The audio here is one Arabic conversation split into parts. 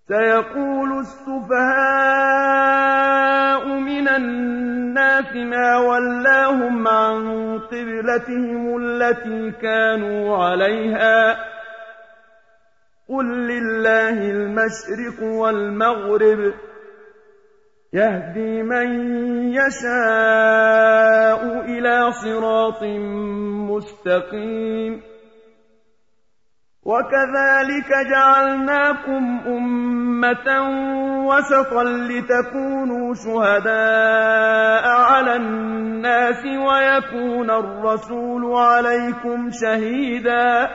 سيقول السفهاء من الناس ما ولاهم عن قبلتهم التي كانوا عليها قل لله المشرق والمغرب يهدي من يشاء إلى صراط مستقيم وكذلك جعلناكم أمة وسطا لتكونوا شهداء على الناس ويكون الرسول عليكم شهيدا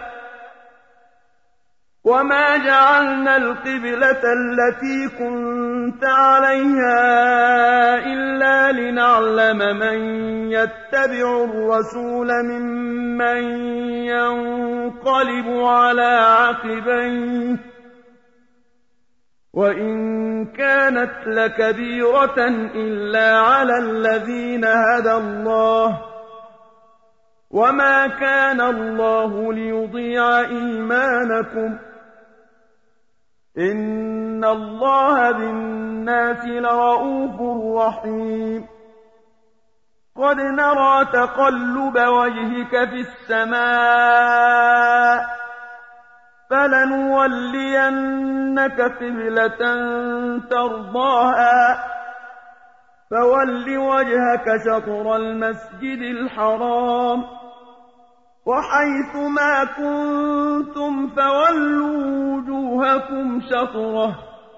وما جعلنا القبلة التي كنت عليها إلا لنعلم من يتبع الرسول ممن ينقلب على عقبيه وإن كانت لكبيرة إلا على الذين هدى الله وما كان الله ليضيع إيمانكم إن الله بالناس لرءوف رحيم قد نرى تقلب وجهك في السماء فلنولينك قبلة ترضاها فول وجهك شطر المسجد الحرام وحيث ما كنتم فولوا وجوهكم شطره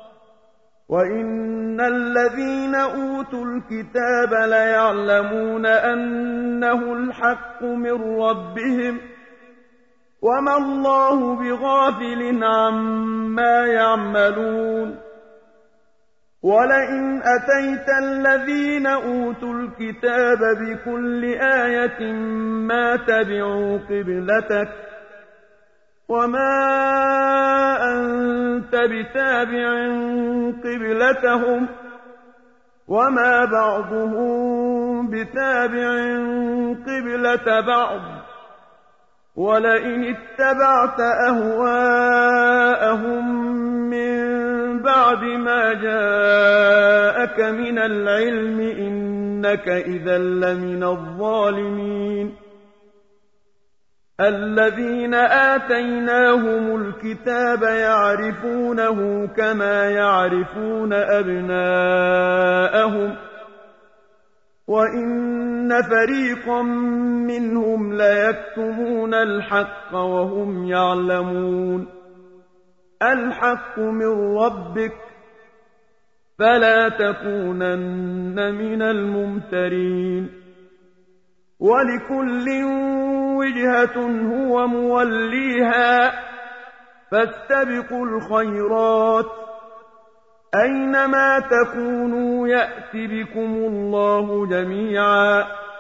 وإن الذين أوتوا الكتاب ليعلمون أنه الحق من ربهم وما الله بغافل عما يعملون ولئن أتيت الذين أوتوا الكتاب بكل آية ما تبعوا قبلتك وما أنت بتابع قبلتهم وما بعضهم بتابع قبلة بعض ولئن اتبعت أهواءهم من بعد ما جاءك من العلم إنك إذا لمن الظالمين الذين آتيناهم الكتاب يعرفونه كما يعرفون أبناءهم وإن فريقا منهم ليكتمون الحق وهم يعلمون الحق من ربك فلا تكونن من الممترين ولكل وجهة هو موليها فاستبقوا الخيرات أينما تكونوا يأت بكم الله جميعا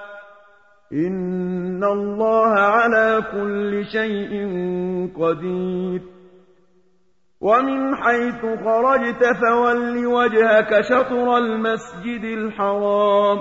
إن الله على كل شيء قدير ومن حيث خرجت فول وجهك شطر المسجد الحرام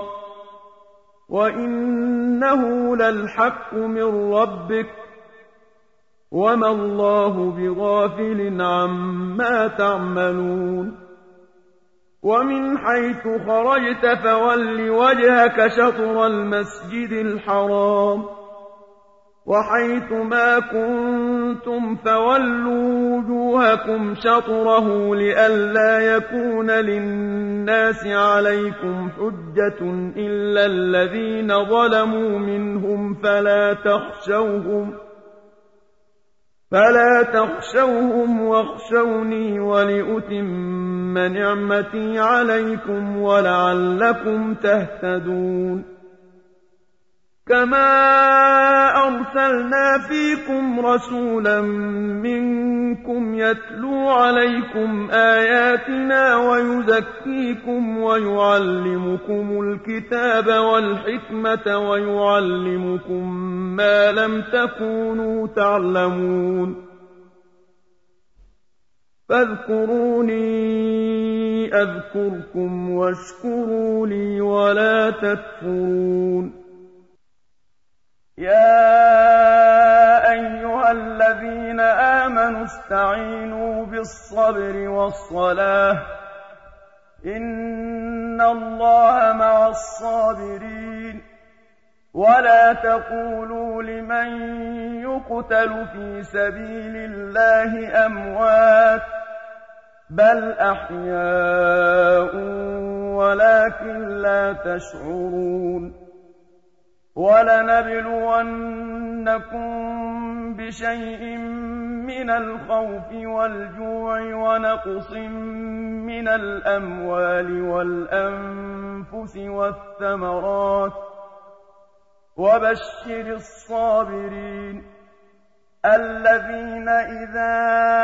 وإنه للحق من ربك وما الله بغافل عما تعملون ومن حيث خرجت فول وجهك شطر المسجد الحرام وحيث ما كنتم فولوا وجوهكم شطره لئلا يكون للناس عليكم حجة إلا الذين ظلموا منهم فلا تخشوهم واخشوني ولأتم نعمتي عليكم ولعلكم تهتدون كما أرسلنا فيكم رسولا منكم يتلو عليكم آياتنا ويزكيكم ويعلمكم الكتاب والحكمة ويعلمكم ما لم تكونوا تعلمون فاذكروني أذكركم واشكروا لي ولا تكفرون يا أيها الذين آمنوا استعينوا بالصبر والصلاة إن الله مع الصابرين ولا تقولوا لمن يقتل في سبيل الله أموات بل أحياء ولكن لا تشعرون ولنبلونكم بشيء من الخوف والجوع ونقص من الأموال والأنفس والثمرات وبشر الصابرين الذين إذا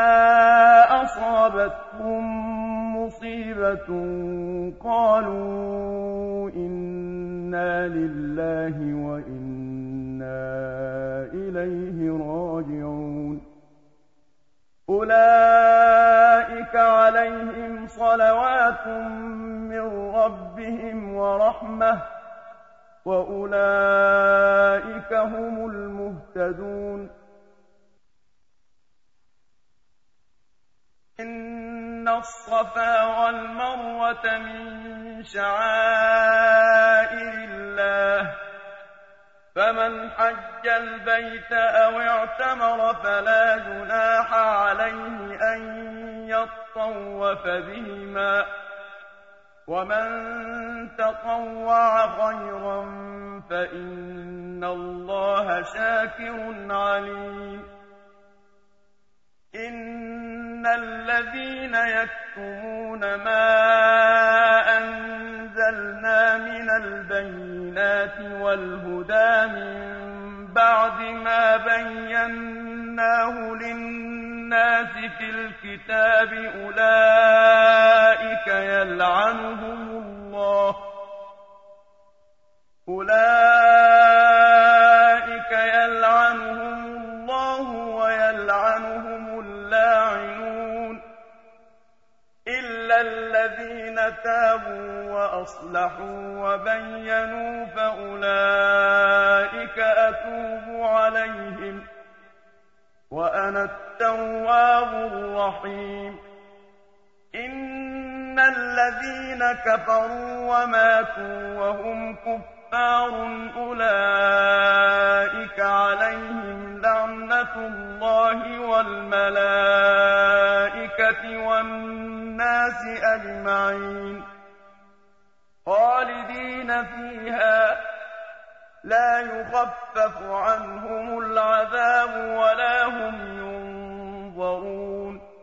أصابتهم مصيبة قالوا إنا لله وإنا إليه راجعون أولئك عليهم صلوات من ربهم ورحمة وأولئك هم المهتدون إن الصفا والمروة من شعائر الله فمن حج البيت أو اعتمر فلا جناح عليه أن يطوف بهما ومن تطوع خيرا فإن الله شاكر عليم إن الذين يكتمون ما أنزلنا من البينات والهدى من بعد ما بيناه للناس في الكتاب أولئك يلعنهم الله ويلعنهم اللاعنون إلا الذين تابوا وأصلحوا وبينوا فأولئك أتوب عليهم وأنا التواب الرحيم إن الذين كفروا وماتوا وهم كفار أولئك عليهم لعنة الله والملائكة والناس أجمعين خالدين فيها لا يخفف عنهم العذاب ولا هم ينظرون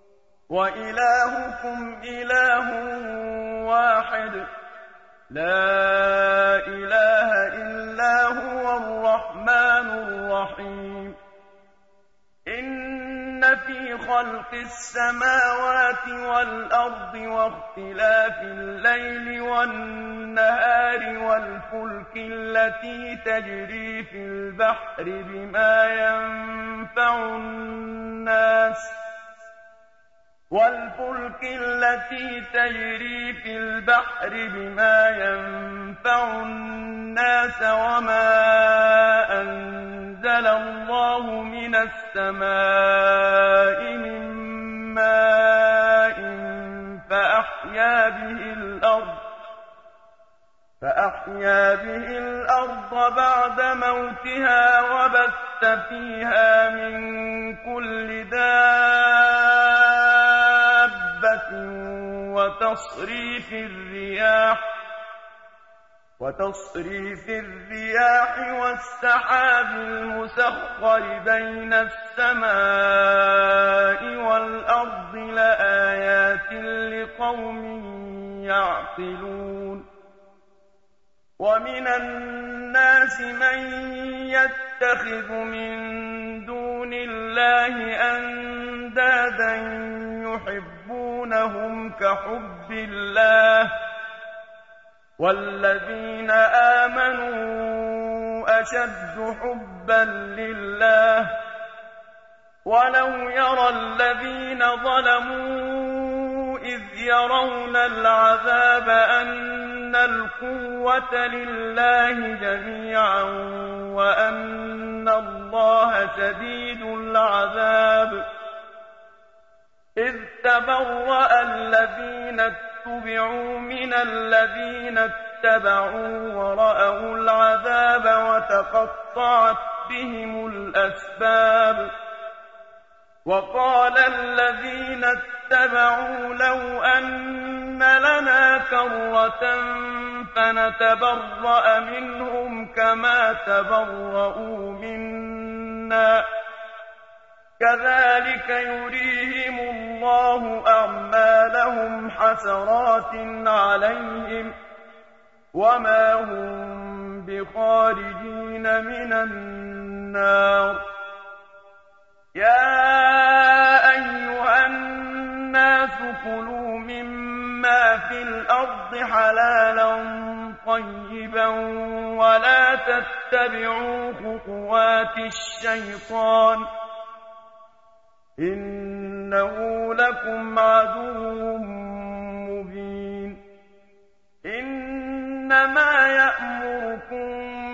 وإلهكم إله واحد لا إله إلا هو الرحمن الرحيم إن في خلق السماوات والأرض واختلاف الليل والنهار والفلك التي تجري في البحر بما ينفع الناس وما أنزل الله من السماء من ماء فأحيا به الأرض بعد موتها وبث فيها من كل دابة وتصريف الرياح والسحاب المسخر بين السماء والأرض لآيات لقوم يعقلون ومن الناس من يتخذ من دون الله أندادا يحبونهم كحب الله والذين آمنوا أشد حبا لله ولو يرى الذين ظلموا إذ يرون العذاب أن القوة لله جميعا وأن الله اللَّهَ شَدِيدُ الْعَذَابِ إِذْ تَبَرَّأَ الَّذِينَ اتُّبِعُوا مِنَ الَّذِينَ اتَّبَعُوا وَرَأَوُا الْعَذَابَ وَتَقَطَّعَتْ بِهِمُ الْأَسْبَابُ وَقَالَ الَّذِينَ اتَّبَعُوا لَوْ أَنَّ لَنَا كَرَّةً فَنَتَبَرَّأَ مِنْهُمْ كَمَا تَبَرَّءُوا مِنَّا كَذَلِكَ يُرِيهِمُ اللَّهُ أَعْمَالَهُمْ حَسَرَاتٍ عَلَيْهِمْ وَمَا هُم بِخَارِجِينَ مِنَ النَّارِ يَا أَيُّهَا النَّاسُ كُلُوا مِمَّا فِي الْأَرْضِ حَلَالًا طَيِّبًا وَلَا تَتَّبِعُوا خُطُوَاتِ الشَّيْطَانِ إِنَّهُ لَكُمْ عَدُوٌّ مُّبِينٌ إِنَّمَا يَأْمُرُكُم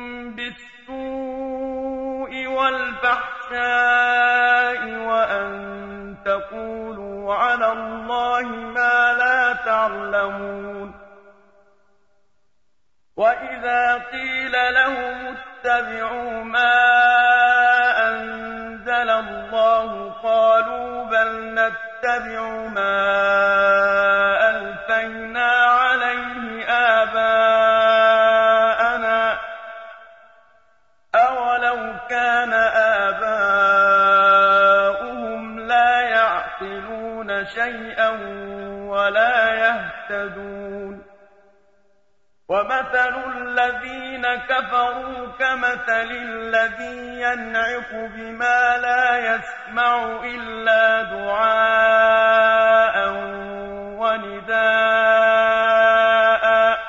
بِالسُّوءِ وَالْفَحْشَاءِ وَأَن تَقُولُوا عَلَى اللَّهِ مَا لَا تَعْلَمُونَ وَإِذَا قِيلَ لَهُمُ اتَّبِعُوا مَا أَنزَلَ اللَّهُ قَالُوا بَلْ نَتَّبِعُ مَا أَلْفَيْنَا عَلَيْهِ آبَاءَنَا ۚ أَوَلَوْ كَانَ آبَاؤُهُمْ لَا يَعْقِلُونَ شَيْئًا وَلَا يَهْتَدُونَ وَمَثَلُ الَّذِينَ كَفَرُوا كَمَثَلِ الَّذِي يَنْعِقُ بِمَا لَا يَسْمَعُ إِلَّا دُعَاءً وَنِدَاءً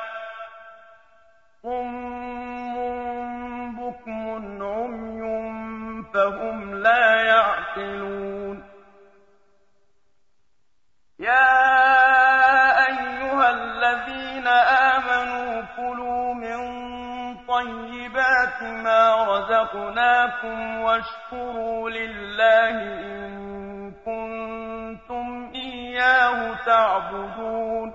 صُمٌّ بُكْمٌ عُمْيٌ فَهُمْ لَا يَعْقِلُونَ يَا أَيُّهَا الَّذِينَ آمَنُوا كُلُوا مِن طَيِّبَاتِ مَا رَزَقْنَاكُمْ وَاشْكُرُوا لِلَّهِ إِن كُنتُمْ إِيَّاهُ تَعْبُدُونَ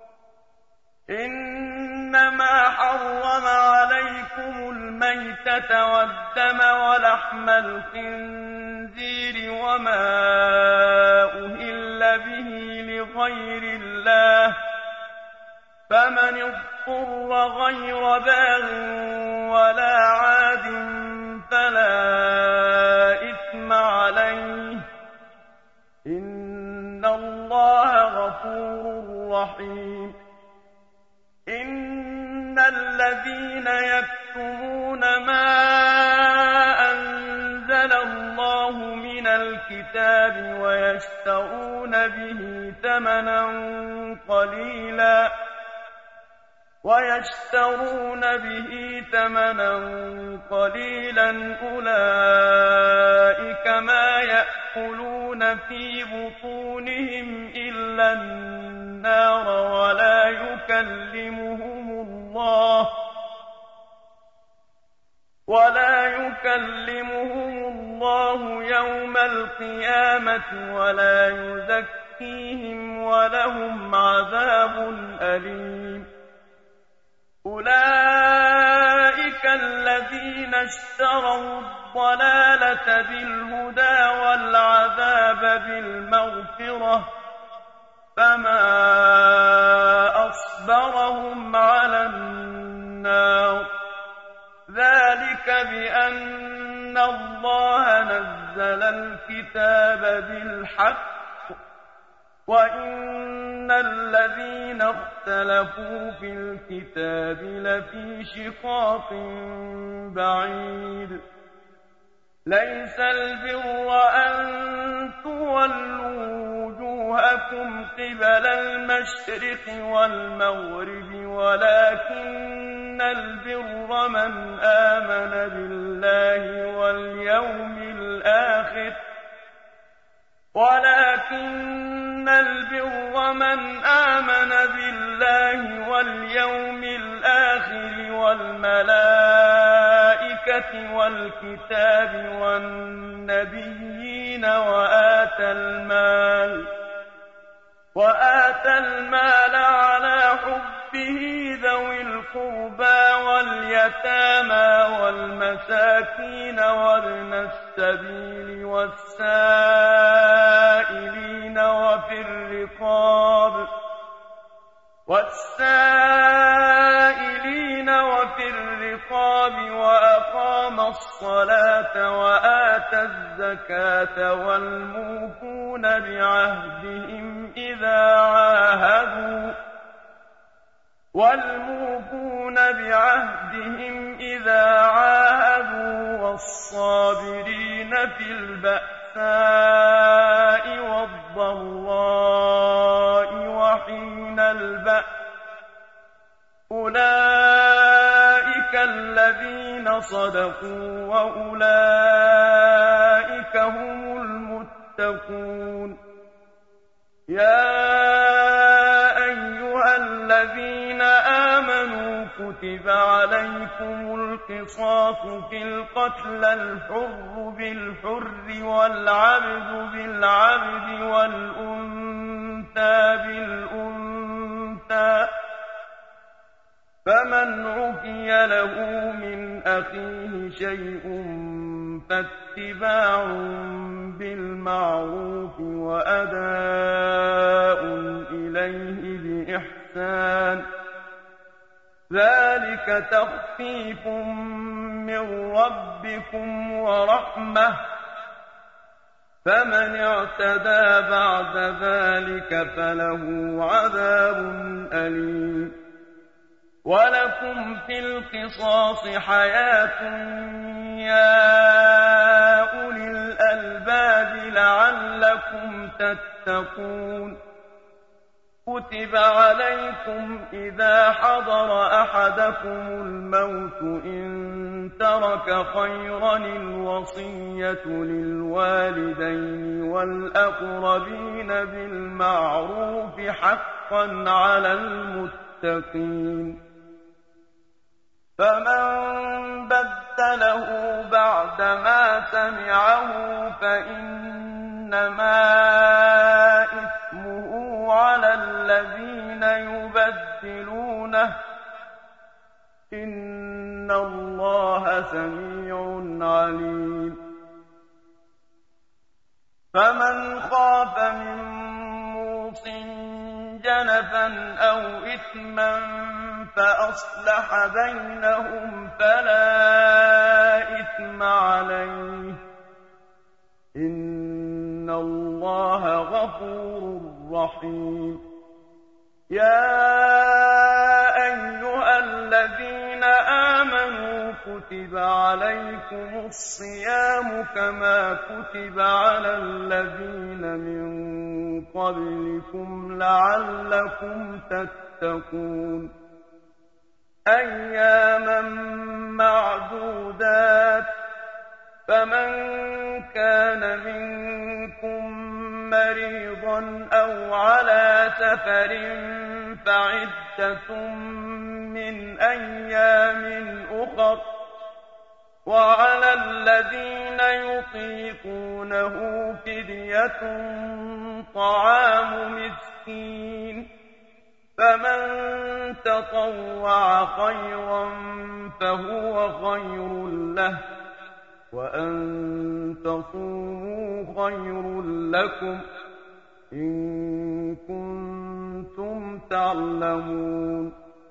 إِنَّمَا حَرَّمَ عَلَيْكُمُ الْمَيْتَةَ وَالدَّمَ وَلَحْمَ الْخِنزِيرِ وَمَا أُهِلَّ بِهِ لِغَيْرِ اللَّهِ ۖ فَمَنِ اضْطُرَّ غَيْرَ بَاغٍ وَلَا عَادٍ فَلَا إِثْمَ عَلَيْهِ ۚ إِنَّ اللَّهَ غَفُورٌ رَّحِيمٌ إِنَّ الَّذِينَ يَكْتُمُونَ مَا أَنزَلَ اللَّهُ مِنَ الْكِتَابِ وَيَشْتَرُونَ بِهِ ثَمَنًا قَلِيلًا أُولَٰئِكَ مَا يَأْكُلُونَ فِي بُطُونِهِمْ إِلَّا النَّارَ وَلَا يُكَلِّمُهُمُ اللَّهُ يَوْمَ الْقِيَامَةِ وَلَا يُزَكِّيهِمْ وَلَهُمْ عَذَابٌ أَلِيمٌ أُولَٰئِكَ الَّذِينَ اشْتَرَوُا الضَّلَالَةَ بِالْهُدَىٰ وَالْعَذَابَ بِالْمَغْفِرَةِ ۚ فَمَا أَصْبَرَهُمْ عَلَى النَّارِ ذَٰلِكَ بِأَنَّ اللَّهَ نَزَّلَ الْكِتَابَ بِالْحَقِّ وَإِنَّ الَّذِينَ اخْتَلَفُوا فِي الْكِتَابِ لَفِي شِقَاقٍ بَعِيدٍ لَيْسَ الْبِرَّ أَن تُوَلُّوا وُجُوهَكُمْ قِبَلَ الْمَشْرِقِ وَالْمَغْرِبِ وَلَٰكِنَّ الْبِرَّ مَنْ آمَنَ بِاللَّهِ وَالْيَوْمِ الْآخِرِ وَالْمَلَائِكَةِ الْمَلَائِكَةِ وَالْكِتَابِ وَالنَّبِيِّينَ وَآتَى المال عَلَىٰ حُبِّهِ ذَوِي الْقُرْبَىٰ وَالْيَتَامَىٰ وَالْمَسَاكِينَ وَابْنَ السَّبِيلِ وَالسَّائِلِينَ وَفِي الرِّقَابِ وَأَقَامَ الصَّلَاةَ وَآتَى الزَّكَاةَ وَالْمُوفُونَ بِعَهْدِهِمْ إِذَا عَاهَدُوا وَالصَّابِرِينَ فِي الْبَأْسَاءِ وَالضَّرَّاءِ وَحِينَ الْبَأْسِ ۗ أُولَٰئِكَ الَّذِينَ صَدَقُوا وَأُولَٰئِكَ هُمُ الْمُتَّقُونَ يَا أَيُّهَا الَّذِينَ آمَنُوا كُتِبَ عَلَيْكُمُ الْقِصَاصُ فِي الْقَتْلَى الْحُرُّ بِالْحُرِّ وَالْعَبْدُ بِالْعَبْدِ وَالْأُنثَىٰ بِالْأُنثَىٰ ۚ فَمَنْ عُفِيَ لَهُ مِنْ أَخِيهِ شَيْءٌ فَاتِّبَاعٌ بِالْمَعْرُوفِ وَأَدَاءٌ إِلَيْهِ بِإِحْسَانٍ ۗ ذَٰلِكَ تَخْفِيفٌ مِّن رَّبِّكُمْ وَرَحْمَةٌ ۗ فَمَنِ اعْتَدَىٰ بَعْدَ ذَٰلِكَ فَلَهُ عَذَابٌ أَلِيمٌ وَلَكُمْ فِي الْقِصَاصِ حَيَاةٌ يَا أُولِي الْأَلْبَابِ لَعَلَّكُمْ تَتَّقُونَ كُتِبَ عَلَيْكُمْ إِذَا حَضَرَ أَحَدَكُمُ الْمَوْتُ إِن تَرَكَ خَيْرًا الْوَصِيَّةُ لِلْوَالِدَيْنِ وَالْأَقْرَبِينَ بِالْمَعْرُوفِ حَقًّا عَلَى الْمُتَّقِينَ فَمَن بَدَّلَهُ بَعْدَمَا سَمِعَهُ فَإِنَّمَا إِثْمُهُ عَلَى الَّذِينَ يُبَدِّلُونَهُ ۚ إِنَّ اللَّهَ سَمِيعٌ عَلِيمٌ فَمَنْ خَافَ مِن مُّوصٍ جَنَفًا أَوْ إِثْمًا فَأَصْلَحَ بَيْنَهُمْ فَلَا إِثْمَ عَلَيْهِ ۚ إِنَّ اللَّهَ غَفُورٌ رَّحِيمٌ يَا أَيُّهَا الَّذِينَ آمَنُوا كُتِبَ عَلَيْكُمُ الصِّيَامُ كَمَا كُتِبَ عَلَى الَّذِينَ مِن قَبْلِكُمْ لَعَلَّكُمْ تَتَّقُونَ أَيَّامًا مَّعْدُودَاتٍ ۚ فَمَن كَانَ مِنكُم مَّرِيضًا أَوْ عَلَىٰ سَفَرٍ فَعِدَّةٌ مِّنْ أَيَّامٍ أُخَرَ ۚ وَعَلَى الَّذِينَ يُطِيقُونَهُ فِدْيَةٌ طَعَامُ مِسْكِينٍ ۖ فَمَن تَطَوَّعَ خَيْرًا فَهُوَ خَيْرٌ لَّهُ ۚ وَأَن تَصُومُوا خَيْرٌ لَّكُمْ إِن كُنتُمْ تَعْلَمُونَ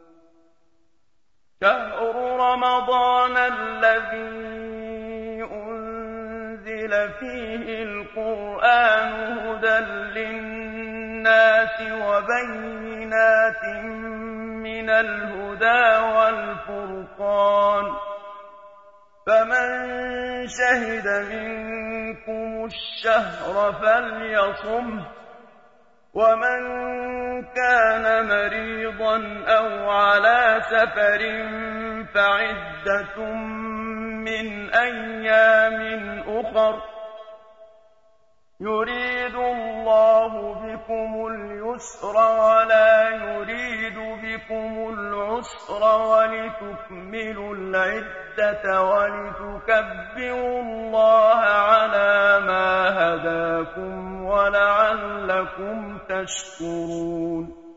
شَهْرُ رَمَضَانَ الَّذِي أُنزِلَ فِيهِ الْقُرْآنُ هُدًى لِّلنَّاسِ وَبَيِّنَاتٍ مِّنَ الْهُدَىٰ وَالْفُرْقَانِ ۚ فَمَن شَهِدَ مِنكُمُ الشَّهْرَ فَلْيَصُمْهُ ۖ وَمَن كَانَ مَرِيضًا أَوْ عَلَىٰ سَفَرٍ فَعِدَّةٌ مِّنْ أَيَّامٍ أُخَرَ ۚ وَعَلَى الَّذِينَ يُطِيقُونَهُ فِدْيَةٌ طَعَامُ مِسْكِينٍ ۖ فَمَن تَطَوَّعَ خَيْرًا فَهُوَ خَيْرٌ لَّهُ ۚ وَأَن تَصُومُوا خَيْرٌ لَّكُمْ إِن كُنتُمْ تَعْلَمُونَ شَهْرُ رَمَضَانَ الَّذِي أُنزِلَ فِيهِ الْقُرْآنُ هُدًى لِّلنَّاسِ وَبَيِّنَاتٍ مِّنَ الْهُدَىٰ وَالْفُرْقَانِ ۚ فَمَن شَهِدَ مِنكُمُ الشَّهْرَ فَلْيَصُمْهُ ۖ وَمَن كَانَ مَرِيضًا أَوْ عَلَىٰ سَفَرٍ فَعِدَّةٌ مِّنْ أَيَّامٍ أُخَرَ ۚ يريد الله بكم اليسر ولا يريد بكم العسر ولتكملوا العدة ولتكبروا الله على ما هداكم ولعلكم تشكرون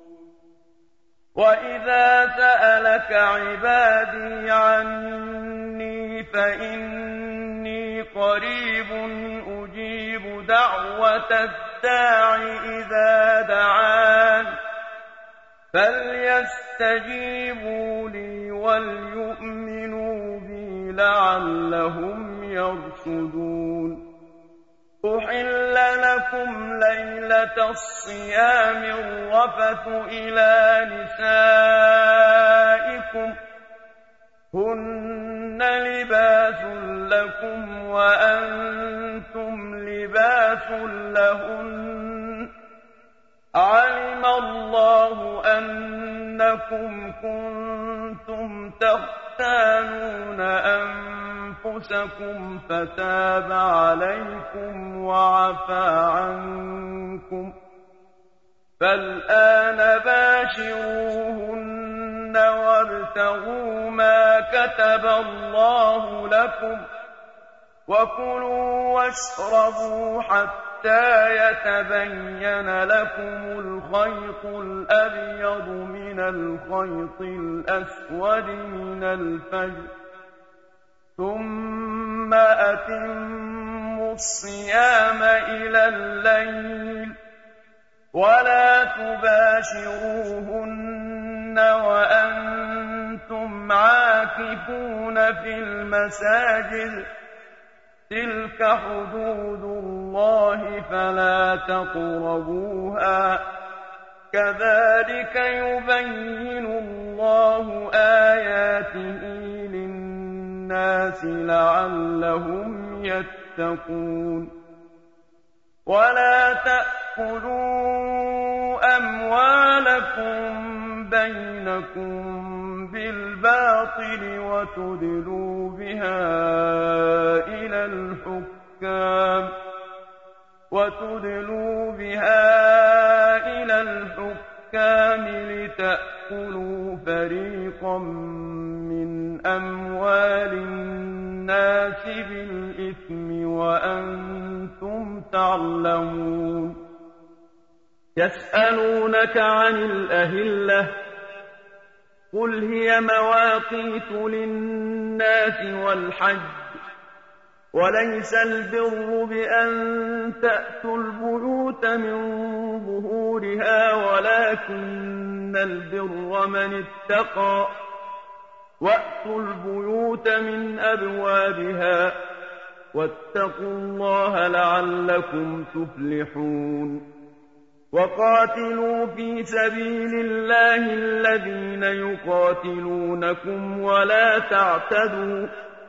وإذا سألك عبادي عني فإني قريب أجيب دعوة الداع إذا دعان فليستجيبوا لي وليؤمنوا بي لعلهم يرشدون أحل لكم ليلة الصيام الرفث إلى نسائكم هن لباس لكم وأنتم لباس لهن علم الله أنكم كنتم تختانون أنفسكم فتاب عليكم وعفى عنكم فالآن باشروهن وابتغوا ما كتب الله لكم وكلوا واشربوا حتى يتبين لكم الخيط الأبيض من الخيط الأسود من الفجر ثم أتموا الصيام إلى الليل ولا تباشروهن وأنتم عاكفون في المساجد تلك حدود الله فلا تقربوها كذلك يبين الله آياته للناس لعلهم يتقون ولا تأكلوا أموالكم بينكم بالباطل وتدلوا بها إلى الحكام لتأكلوا فريقا من أموال الناس بالإثم وأنتم تعلمون يسألونك عن الأهلة قل هي مواقيت للناس والحج وليس البر بأن تأتوا البيوت من ظهورها ولكن البر من اتقى وأتوا البيوت من أبوابها واتقوا الله لعلكم تفلحون وقاتلوا في سبيل الله الذين يقاتلونكم ولا تعتدوا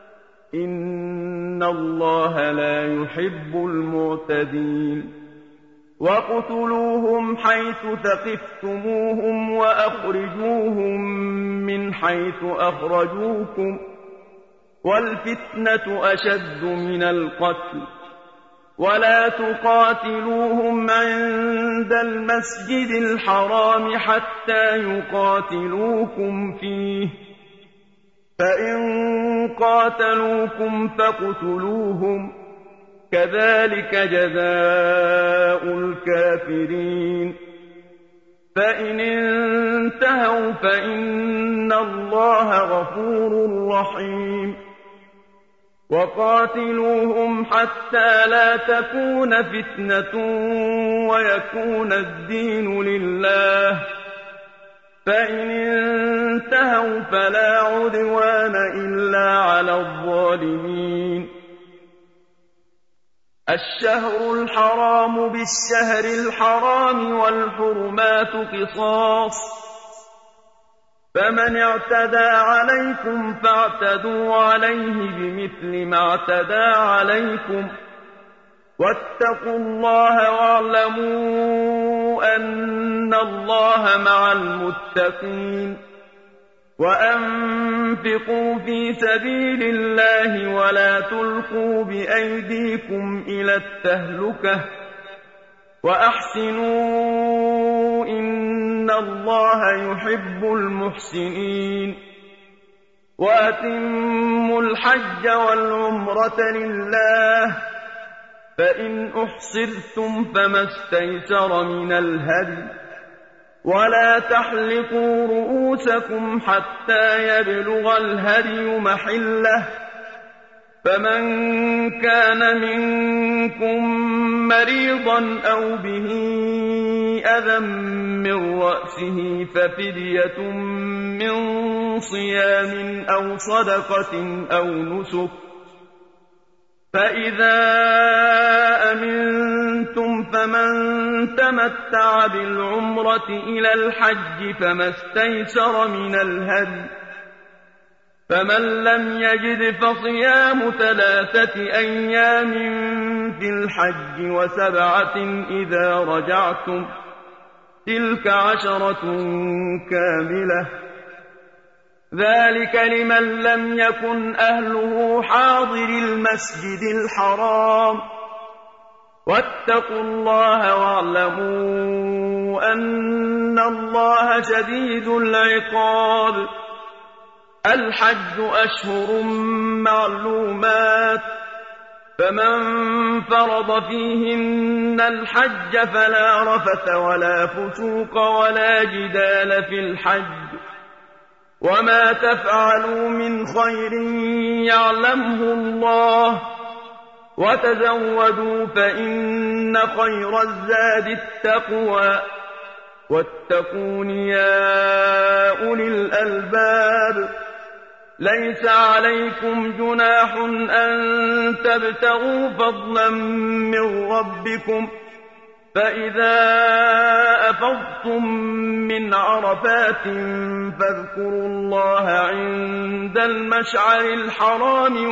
إن الله لا يحب المعتدين وَاقْتُلُوهُمْ حَيْثُ ثَقِفْتُمُوهُمْ وَأَخْرِجُوهُم مِّنْ حَيْثُ أَخْرَجُوكُمْ وَالْفِتْنَةُ أَشَدُّ مِنَ الْقَتْلِ وَلَا تُقَاتِلُوهُمْ عِندَ الْمَسْجِدِ الْحَرَامِ حَتَّى يُقَاتِلُوكُمْ فِيهِ فَإِن قَاتَلُوكُمْ فَاقْتُلُوهُمْ كذلك جزاء الكافرين فإن انتهوا فإن الله غفور رحيم وقاتلوهم حتى لا تكون فتنة ويكون الدين لله فإن انتهوا فلا عدوان إلا على الظالمين الشهر الحرام بالشهر الحرام والحرمات قصاص فمن اعتدى عليكم فاعتدوا عليه بمثل ما اعتدى عليكم واتقوا الله واعلموا أن الله مع المتقين وأنفقوا في سبيل الله ولا تلقوا بأيديكم إلى التهلكة وأحسنوا إن الله يحب المحسنين وأتموا الحج والعمرة لله فإن أحصرتم فما استيسر من الهدي ولا تحلقوا رؤوسكم حتى يبلغ الهدي محله فمن كان منكم مريضا أو به أذى من رأسه ففدية من صيام أو صدقة أو نسك فإذا أمنتم فمن تمتع بالعمرة إلى الحج فما استيسر من الهدي فمن لم يجد فصيام 3 أيام في الحج و7 إذا رجعتم تلك 10 كاملة ذلك لمن لم يكن أهله حاضر المسجد الحرام واتقوا الله واعلموا أن الله شديد العقاب الحج أشهر معلومات فمن فرض فيهن الحج فلا رفث ولا فسوق ولا جدال في الحج وما تفعلوا من خير يعلمه الله وتزودوا فإن خير الزاد التقوى واتقون يا أولي الألباب ليس عليكم جناح أن تبتغوا فضلا من ربكم فإذا أفضتم من عرفات فاذكروا الله عند المشعر الحرام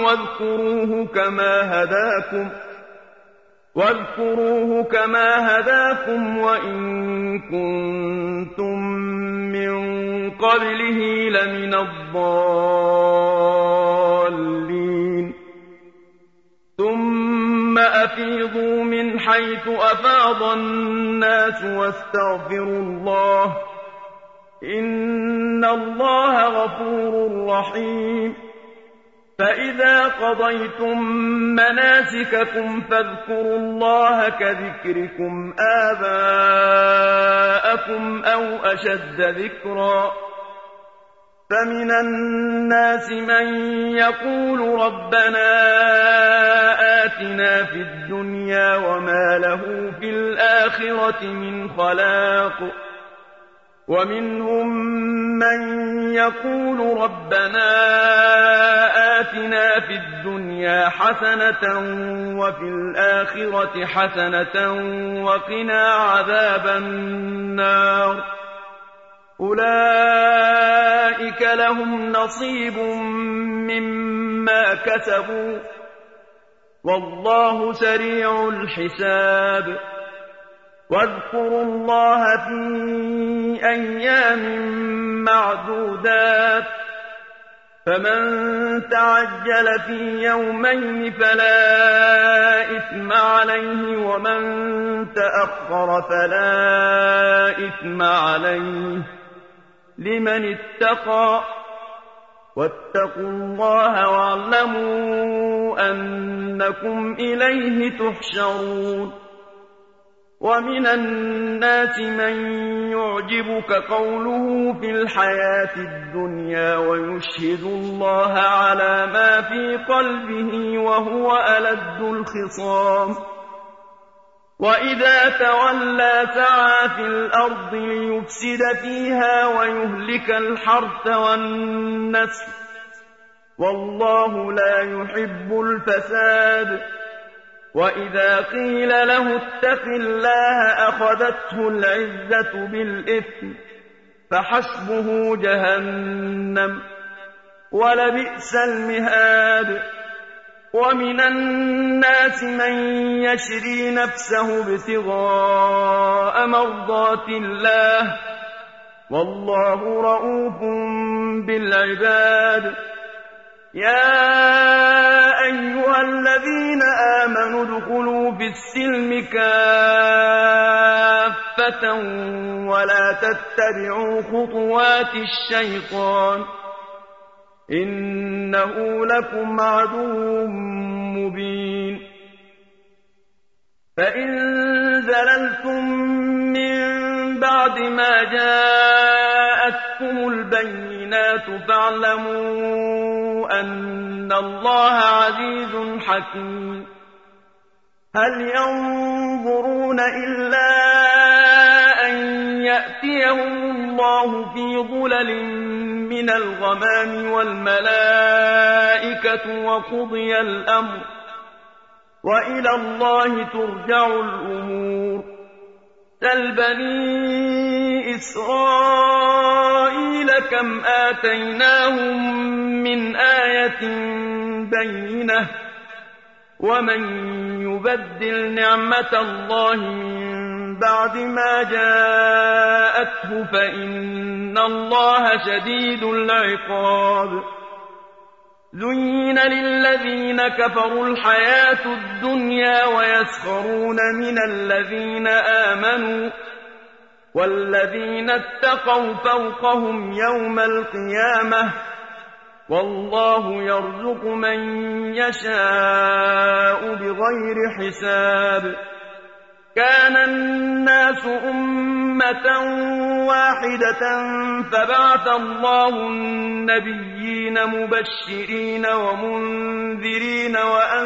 واذكروه كما هداكم وإن كنتم من قبله لمن الضالين ثم أفيضوا من حيث أفاض الناس واستغفروا الله إن الله غفور رحيم فإذا قضيتم مناسككم فاذكروا الله كذكركم آباءكم أو أشد ذكرا فمن الناس من يقول ربنا آتنا في الدنيا وما له في الآخرة من خلاق ومنهم من يقول ربنا آتنا في الدنيا حسنة وفي الآخرة حسنة وقنا عذاب النار أولئك لهم نصيب مما كسبوا والله سريع الحساب واذكروا الله في أيام معدودات فمن تعجل في يومين فلا إثم عليه ومن تأخر فلا إثم عليه لمن اتقى واتقوا الله واعلموا أنكم إليه تحشرون ومن الناس من يعجبك قوله في الحياة الدنيا ويشهد الله على ما في قلبه وهو ألد الخصام وإذا تولى سعى في الأرض ليفسد فيها ويهلك الحرث والنسل والله لا يحب الفساد وإذا قيل له اتق الله أخذته العزة بالإثم فحسبه جهنم ولبئس المهاد ومن الناس من يشري نفسه ابتغاء مرضات الله والله رؤوف بالعباد يا أيها الذين آمنوا ادخلوا في السلم كافة ولا تتبعوا خطوات الشيطان إنه لكم عدو مبين فإن زللتم من بعد ما جاءتكم البينات فاعلموا أن الله عزيز حكيم هل ينظرون إلا أن يأتيهم الله في ظلل من الغمام والملائكة وقضي الأمر وإلى الله ترجع الأمور سل بني إسرائيل كم آتيناهم من آية بينة ومن يبدل نعمة الله من بعد ما جاءته فإن الله شديد العقاب زين للذين كفروا الحياة الدنيا ويسخرون من الذين آمنوا والذين اتقوا فوقهم يوم القيامة والله يرزق من يشاء بغير حساب كان الناس أمة واحدة فبعث الله النبيين مبشرين ومنذرين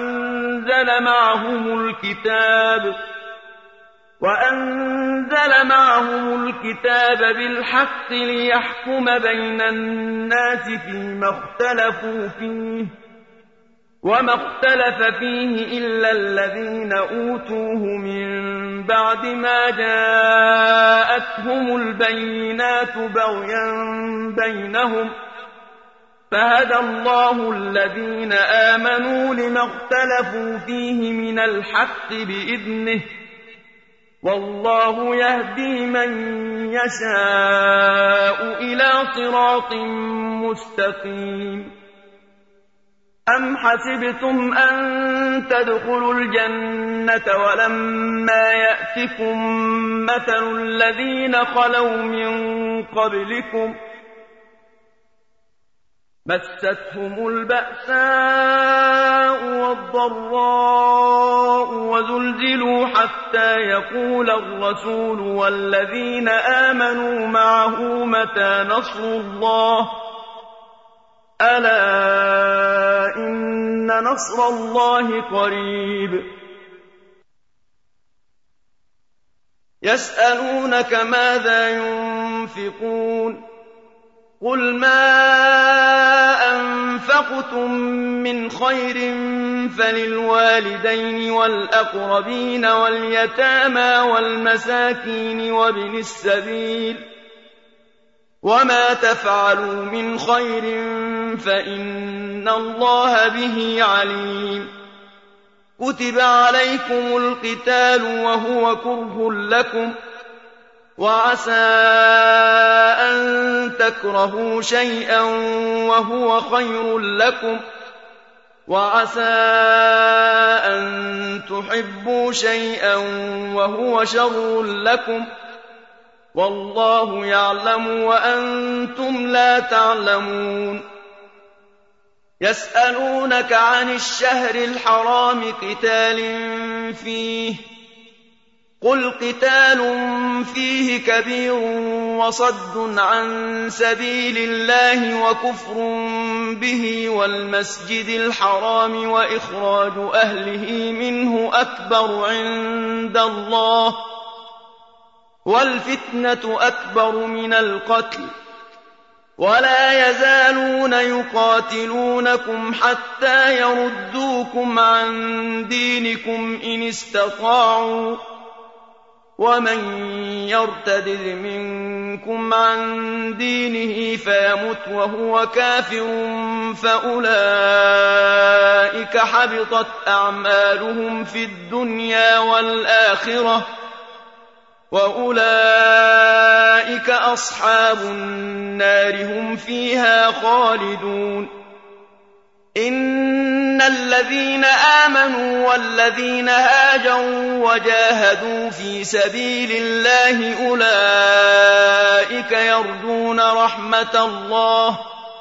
وأنزل معهم الكتاب بالحق ليحكم بين الناس فيما اختلفوا فيه وما اختلف فيه إلا الذين أوتوه من بعد ما جاءتهم البينات بغيا بينهم فهدى الله الذين آمنوا لما اختلفوا فيه من الحق بإذنه والله يهدي من يشاء إلى صراط مستقيم أم حسبتم أن تدخلوا الجنة ولما يأتكم مثل الذين خلوا من قبلكم مستهم البأساء والضراء وزلزلوا حتى يقول الرسول والذين آمنوا معه متى نصر الله ألا إن نصر الله قريب يسألونك ماذا ينفقون قل ما أنفقتم من خير فللوالدين والأقربين واليتامى والمساكين وابن السبيل وما تفعلوا من خير فإن الله به عليم كتب عليكم القتال وهو كره لكم وعسى أن تكرهوا شيئا وهو خير لكم وعسى أن تحبوا شيئا وهو شر لكم والله يعلم وأنتم لا تعلمون يسألونك عن الشهر الحرام قتال فيه قل قتال فيه كبير وصد عن سبيل الله وكفر به والمسجد الحرام وإخراج أهله منه أكبر عند الله والفتنة أكبر من القتل ولا يزالون يقاتلونكم حتى يردوكم عن دينكم إن استطاعوا ومن يرتد منكم عن دينه فيمت وهو كافر فأولئك حبطت أعمالهم في الدنيا والآخرة وأولئك أصحاب النار هم فيها خالدون إن الذين آمنوا والذين هاجروا وجاهدوا في سبيل الله أولئك يرجون رحمة الله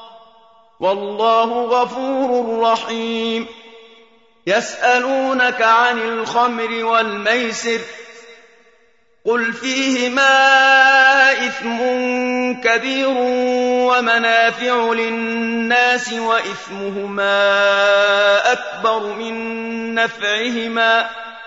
والله غفور رحيم يسألونك عن الخمر والميسر قل فيهما إثم كبير ومنافع للناس وإثمهما أكبر من نفعهما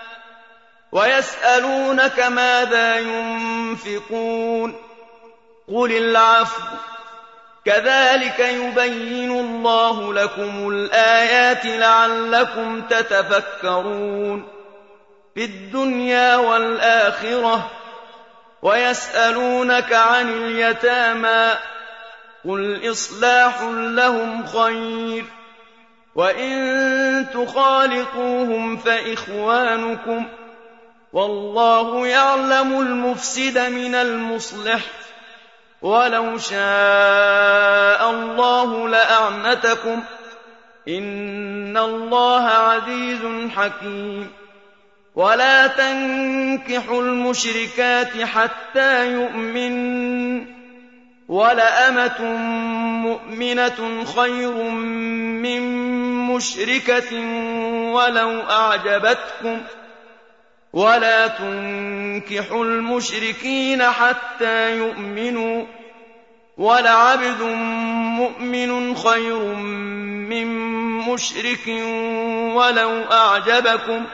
ويسألونك ماذا ينفقون قل العفو كذلك يبين الله لكم الآيات لعلكم تتفكرون في الدنيا والآخرة ويسألونك عن اليتامى قل إصلاح لهم خير وإن تخالطوهم فإخوانكم والله يعلم المفسد من المصلح ولو شاء الله لأعنتكم إن الله عزيز حكيم ولا تنكحوا المشركات حتى يؤمنن ولأمة مؤمنة خير من مشركة ولو أعجبتكم ولا تنكحوا المشركين حتى يؤمنوا ولعبد مؤمن خير من مشرك ولو أعجبكم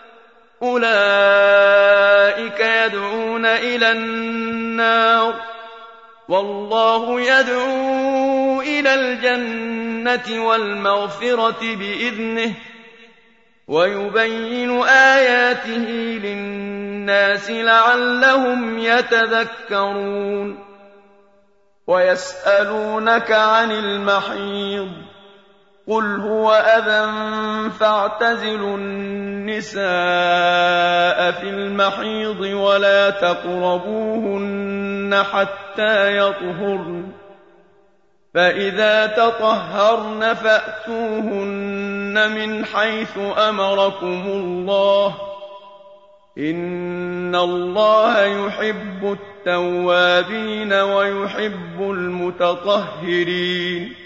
أولئك يدعون إلى النار والله يدعو إلى الجنة والمغفرة بإذنه ويبين آياته للناس لعلهم يتذكرون ويسألونك عن المحيض قل هو أذى فاعتزلوا النساء في المحيض ولا تقربوهن حتى يطهرن فإذا تطهرن فأتوهن من حيث أمركم الله إن الله يحب التوابين ويحب المتطهرين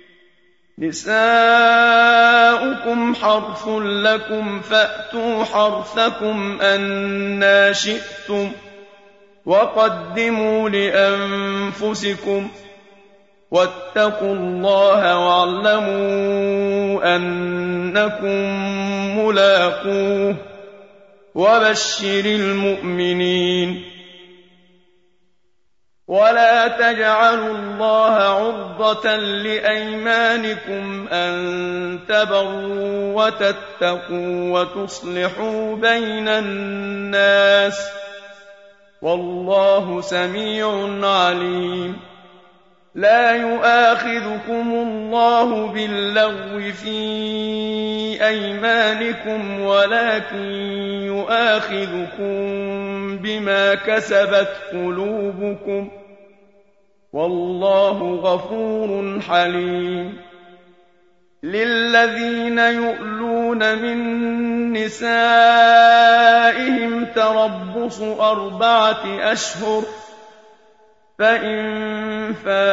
نساؤكم حرث لكم فأتوا حرثكم أنى شئتم وقدموا لأنفسكم واتقوا الله واعلموا أنكم ملاقوه وبشر المؤمنين ولا تجعلوا الله عرضة لأيمانكم أن تبروا وتتقوا وتصلحوا بين الناس والله سميع عليم لا يؤاخذكم الله باللغو في أيمانكم ولكن يؤاخذكم بما كسبت قلوبكم والله غفور حليم للذين يؤلون من نسائهم تربص 4 أشهر فإن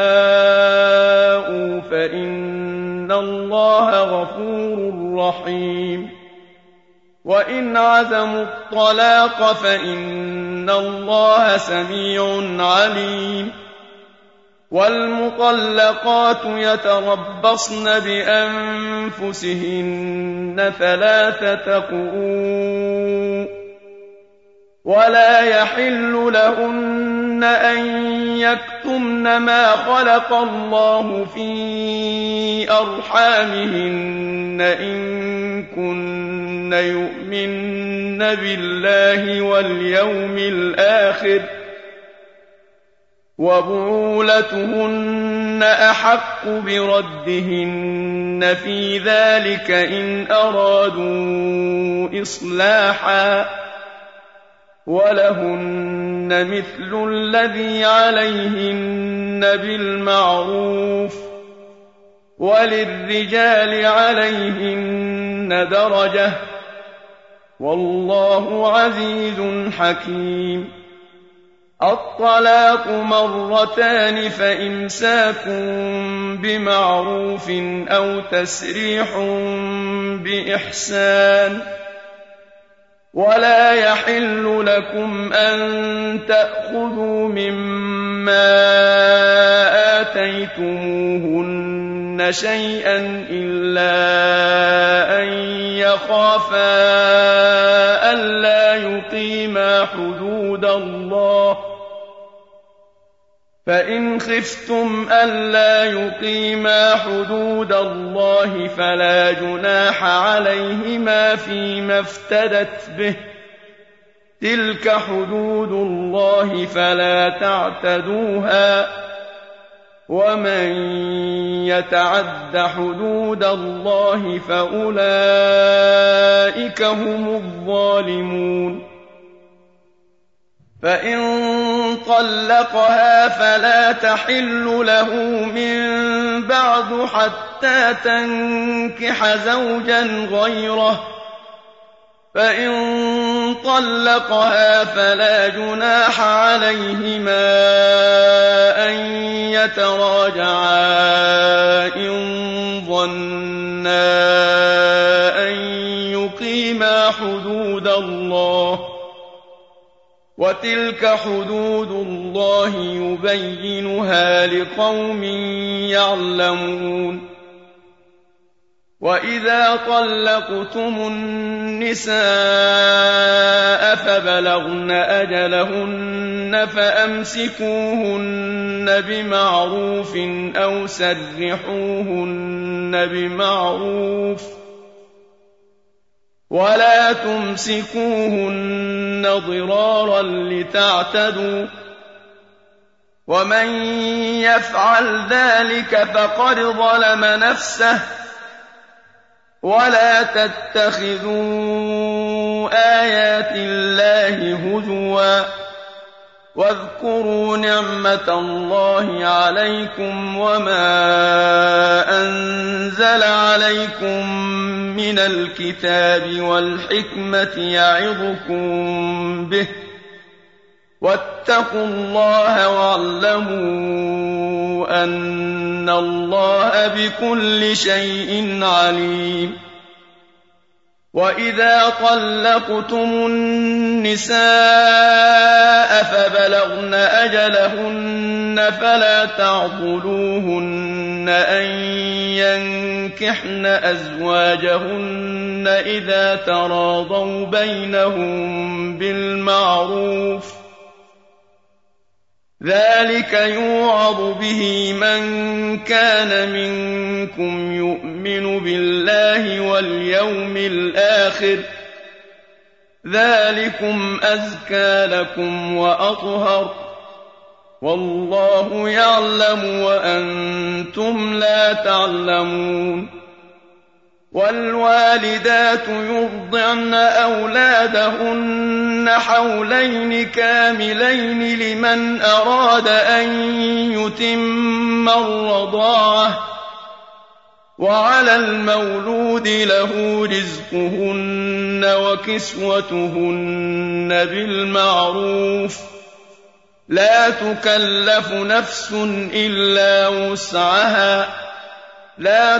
فاءوا فإن الله غفور رحيم وإن عزموا الطلاق فإن الله سميع عليم والمطلقات يتربصن بأنفسهن 3 قروء ولا يحل لهن أن يكتمن ما خلق الله في أرحامهن إن كن يؤمن بالله واليوم الآخر وبعولتهن أحق بردهن في ذلك إن أرادوا إصلاحا ولهن مثل الذي عليهن بالمعروف وَلِلرِّجَالِ عَلَيْهِنَّ دَرَجَةٌ ۗ وَاللَّهُ عَزِيزٌ حَكِيمٌ. الطلاق مرتان فإمساك بمعروف أو تسريح بإحسان. ولا يحل لكم أن تأخذوا مما آتيتموهن شيئا إلا أن يخافا ألا يقيما حدود الله، فإن خفتم ألا يقيما حدود الله فلا جناح عليهما فيما افتدت به، تلك حدود الله فلا تعتدوها، ومن يتعد حدود الله فأولئك هم الظالمون. فإن طلقها فلا تحل له من بعد حتى تنكح زوجا غيره، فإن طلقها فلا جناح عليهما أن يتراجعا إن ظنا أن يقيما حدود الله، وتلك حدود الله يبينها لقوم يعلمون. وإذا طلقتم النساء فبلغن أجلهن فأمسكوهن بمعروف أو سرحوهن بمعروف، ولا تمسكوهن ضرارا لتعتدوا، ومن يفعل ذلك فقد ظلم نفسه. ولا تتخذوا آيات الله هزوا، واذكروا نعمة الله عليكم وما أنزل عليكم من الكتاب والحكمة يعظكم به، واتقوا الله واعلموا أن الله بكل شيء عليم. وإذا طلقتم النساء فبلغن أجلهن فلا تعضلوهن أن ينكحن أزواجهن إذا تراضوا بينهم بالمعروف، ذلك يوعظ به من كان منكم يؤمن بالله واليوم الآخر، ذلكم أزكى لكم وأطهر، والله يعلم وأنتم لا تعلمون. والوالدات يرضعن أولادهن حولين كاملين لمن أراد أن يتم الرضاعة، وعلى المولود له رزقهن وكسوتهن بالمعروف، لا تكلف نفس إلا وسعها، لا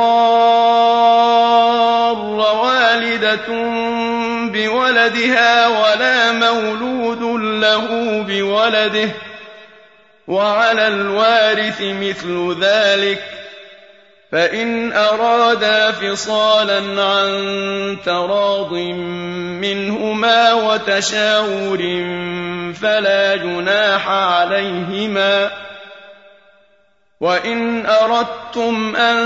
تضار والدة بولدها ولا مولود له بولده، وعلى الوارث مثل ذلك، فإن أرادا فصالا عن تراض منهما وتشاور فلا جناح عليهما. وإن أردتم أن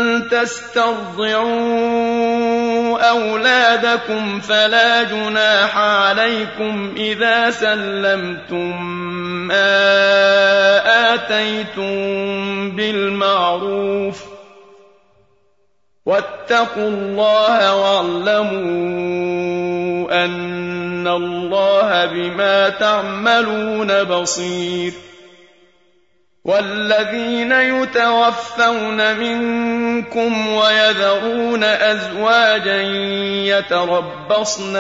تسترضعوا أولادكم فلا جناح عليكم إذا سلمتم ما آتيتم بالمعروف، واتقوا الله واعلموا أن الله بما تعملون بصير. والذين يتوفون منكم ويذرون أزواجا يتربصن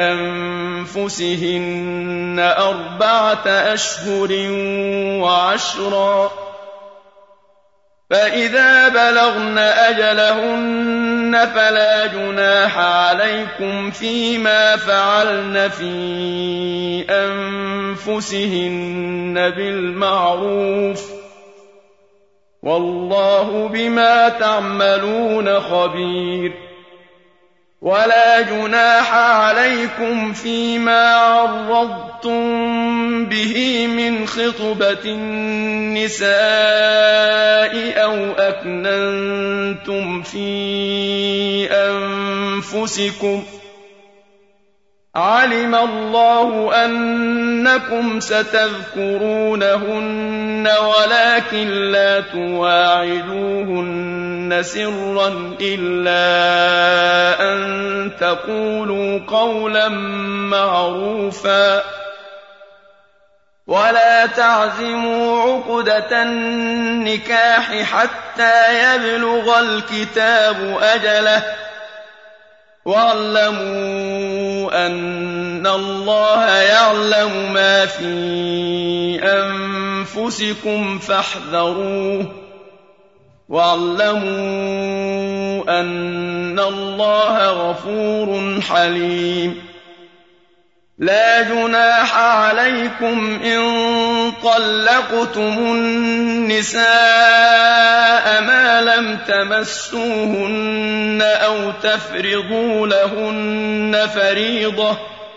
بأنفسهن 4 أشهر و10 فإذا بلغن أجلهن فلا جناح عليكم فيما فعلن في أنفسهن بالمعروف والله بما تعملون خبير ولا جناح عليكم فيما عرضتم به من خطبة النساء أو أكننتم في أنفسكم علم الله أنكم ستذكرونهن ولكن لا تواعدوهن سرا إلا أن تقولوا قولا معروفا ولا تعزموا عقدة النكاح حتى يبلغ الكتاب أجله واعلموا أن الله يعلم ما في أنفسكم فاحذروه واعلموا أن الله غفور حليم لا جناح عليكم إن طلقتم النساء ما لم تمسوهن أو تفرضوا لهن فريضة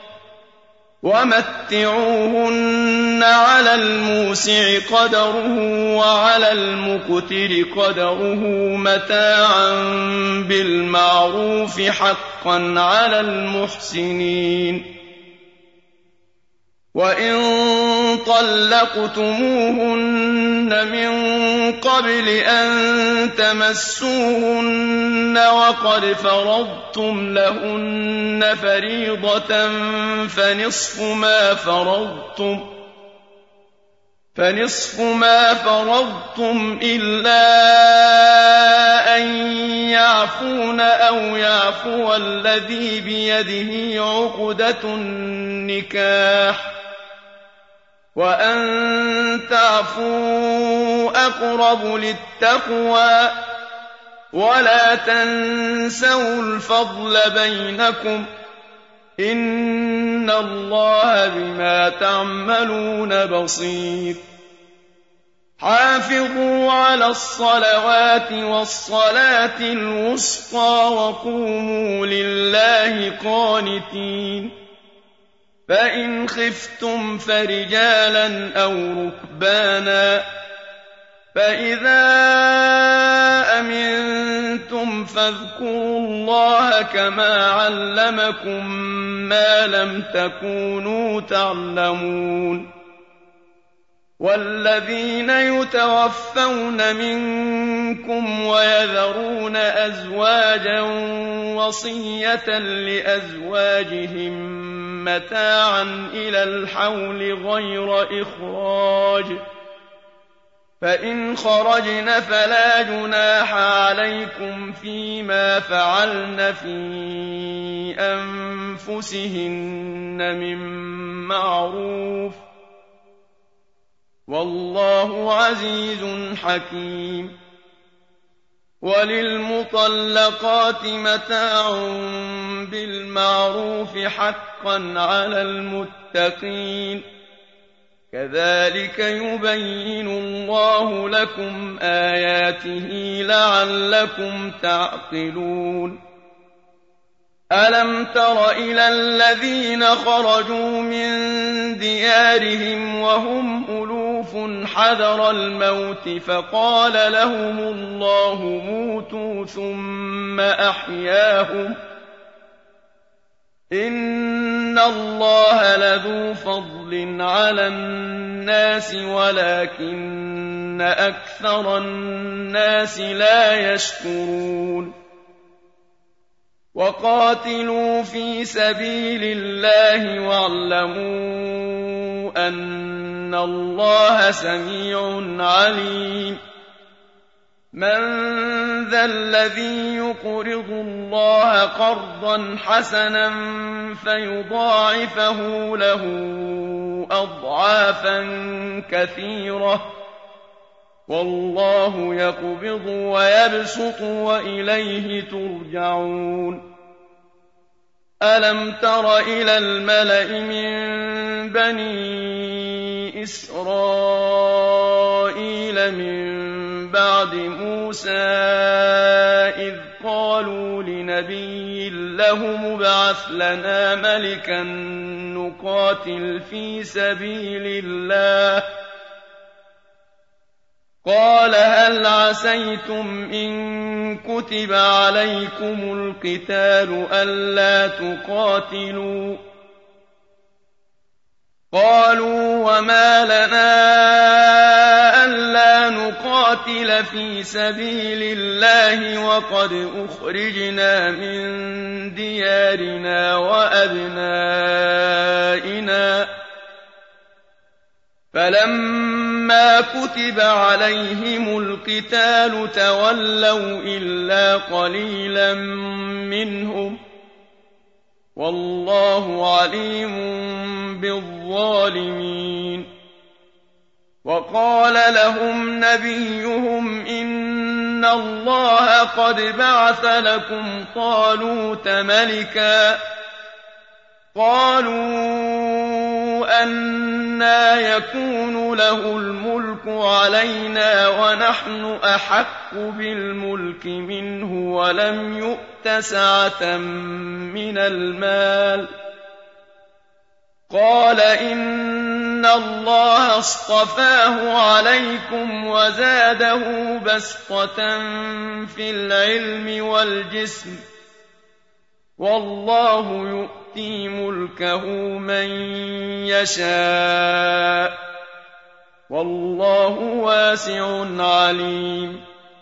ومتعوهن على الموسع قدره وعلى المقتر قدره متاعا بالمعروف حقا على المحسنين وإن طلقتموهن من قبل أن تمسوهن وقد فرضتم لهن فريضة فنصف ما فرضتم إلا أن يعفون أو يعفو الذي بيده عقدة النكاح وأن تعفوا أقرب للتقوى ولا تنسوا الفضل بينكم إن الله بما تعملون بصير حافظوا على الصلوات والصلاة الوسطى وقوموا لله قانتين فإن خفتم فرجالا أو ركبانا فإذا أمنتم فاذكروا الله كما علمكم ما لم تكونوا تعلمون والذين يتوفون منكم ويذرون أزواجا وصية لأزواجهم متاعا إلى الحول غير إخراج فإن خرجن فلا جناح عليكم فيما فعلن في أنفسهن من معروف والله عزيز حكيم وللمطلقات متاع بالمعروف حقا على المتقين كذلك يبين الله لكم آياته لعلكم تعقلون ألم تر إلى الذين خرجوا من ديارهم وهم ألوف حذر الموت فقال لهم الله موتوا ثم أحياهم إن الله لذو فضل على الناس ولكن أكثر الناس لا يشكرون وقاتلوا في سبيل الله واعلموا أن الله سميع عليم من ذا الذي يقرض الله قرضا حسنا فيضاعفه له أضعافا كثيرة والله يقبض ويبسط وإليه ترجعون ألم تر إلى الملأ من بني إسرائيل من بعد موسى إذ قالوا لنبي له مبعث لنا ملكا نقاتل في سبيل الله قال هل عسيتم إن كتب عليكم القتال ألا تقاتلوا قالوا وما لنا ألا نقاتل في سبيل الله وقد أخرجنا من ديارنا وأبنائنا فلما كتب عليهم القتال تولوا إلا قليلا منهم والله عليم بالظالمين وقال لهم نبيهم إن الله قد بعث لكم طالوت ملكا قالوا أنى يكون له الملك علينا ونحن أحق بالملك منه ولم يؤت سعة من المال قال إن الله اصطفاه عليكم وزاده بسطة في العلم والجسم والله يؤتي ملكه من يشاء والله واسع عليم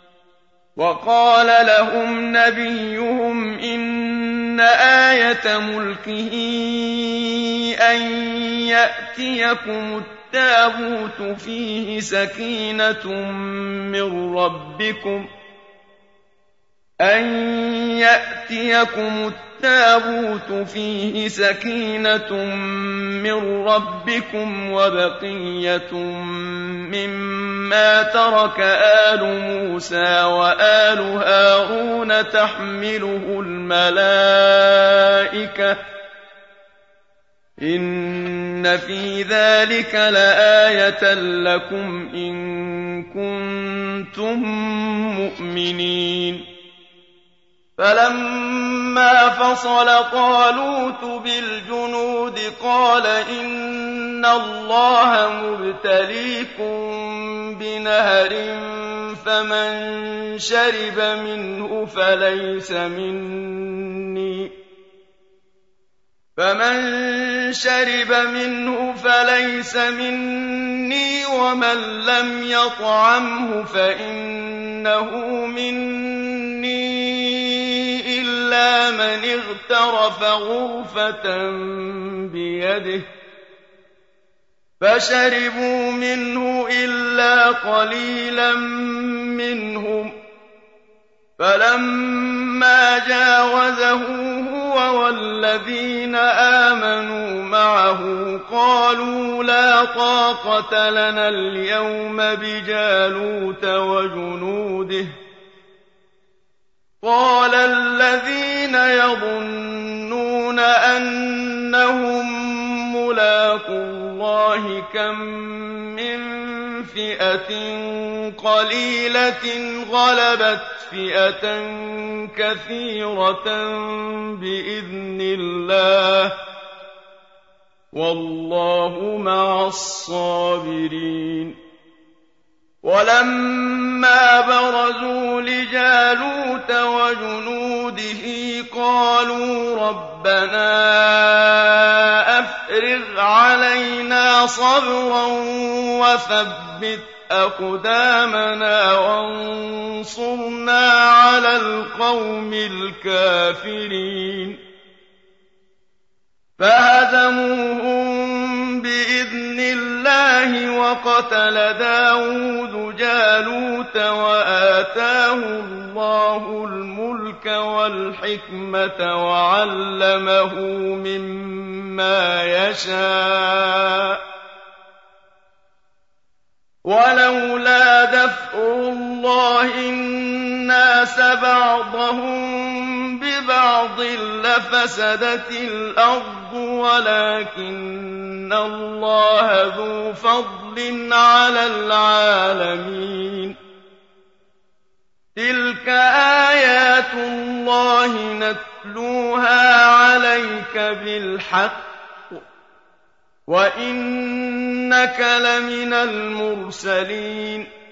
وقال لهم نبيهم إن آية ملكه أن يأتيكم التابوت فيه سكينة من ربكم وبقية مما ترك آل موسى وآل هارون تحمله الملائكة إن في ذلك لآية لكم إن كنتم مؤمنين فلما فصل طالوت بالجنود قال إن الله مبتليكم بنهر فمن شرب منه فليس مني ومن لم يطعمه فإنه مني إلا من اغترف غرفة بيده فشربوا منه إلا قليلا منهم فلما جاوزه هو والذين آمنوا معه قالوا لا طاقة لنا اليوم بجالوت وجنوده قال الذين يظنون أنهم ملاقو الله كم من فئة قليلة غلبت فئة كثيرة بإذن الله والله مع الصابرين ولما برزوا لجالوت وجنوده قالوا ربنا أفرغ علينا صبرا وثبت أقدامنا وانصرنا على القوم الكافرين فهزموهم بإذن الله وقتل داود جالوت وآتاه الله الملك والحكمة وعلمه مما يشاء ولولا دفع الله الناس بعضهم ببعض لفسدت الأرض ولكن الله ذو فضل على العالمين تلك آيات الله نتلوها عليك بالحق وإنك لمن المرسلين